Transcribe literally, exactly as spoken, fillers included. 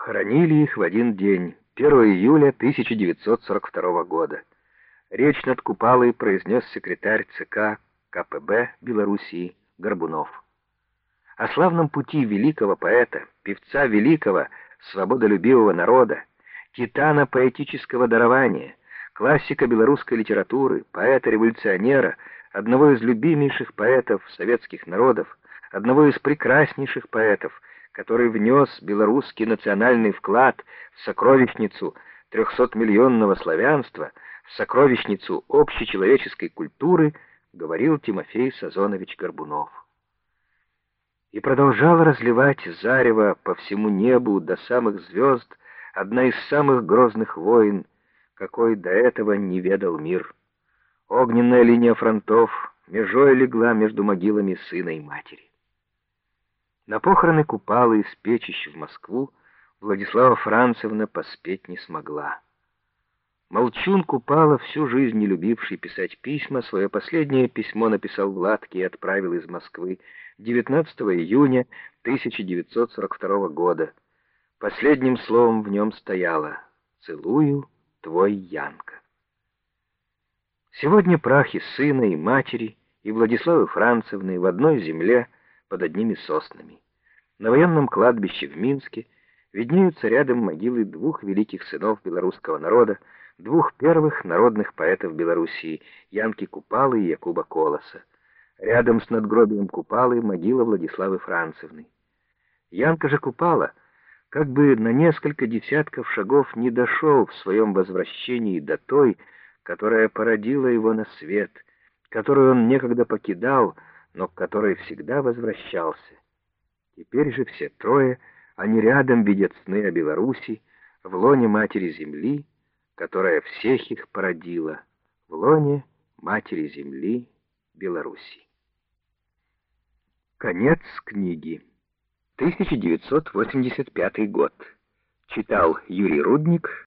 Хоронили их в один день, первого июля тысяча девятьсот сорок второго года. Речь над Купалой произнес секретарь ЦК КПБ Белоруссии Горбунов. О славном пути великого поэта, певца великого, свободолюбивого народа, титана поэтического дарования, классика белорусской литературы, поэта-революционера, одного из любимейших поэтов советских народов, одного из прекраснейших поэтов, который внес белорусский национальный вклад в сокровищницу трехсотмиллионного славянства, в сокровищницу общечеловеческой культуры, говорил Тимофей Сазонович Горбунов. И продолжала разливать зарево по всему небу до самых звезд одна из самых грозных войн, какой до этого не ведал мир. Огненная линия фронтов межой легла между могилами сына и матери. На похороны Купалы из Печищ в Москву Владислава Францевна поспеть не смогла. Молчун Купала, всю жизнь не любивший писать письма, свое последнее письмо написал Владке и отправил из Москвы девятнадцатого июня тысяча девятьсот сорок второго года. Последним словом в нем стояло: «Целую, твой Янка». Сегодня прахи сына и матери и Владиславы Францевны в одной земле под одними соснами. На военном кладбище в Минске виднеются рядом могилы двух великих сынов белорусского народа, двух первых народных поэтов Белоруссии, Янки Купалы и Якуба Колоса. Рядом с надгробием Купалы могила Владиславы Францевны. Янка же Купала как бы на несколько десятков шагов не дошел в своем возвращении до той, которая породила его на свет, которую он некогда покидал, но к которой всегда возвращался. Теперь же все трое, они рядом видят сны о Беларуси, в лоне Матери Земли, которая всех их породила, в лоне Матери Земли Беларуси. Конец книги. тысяча девятьсот восемьдесят пятый год. Читал Юрий Рудник.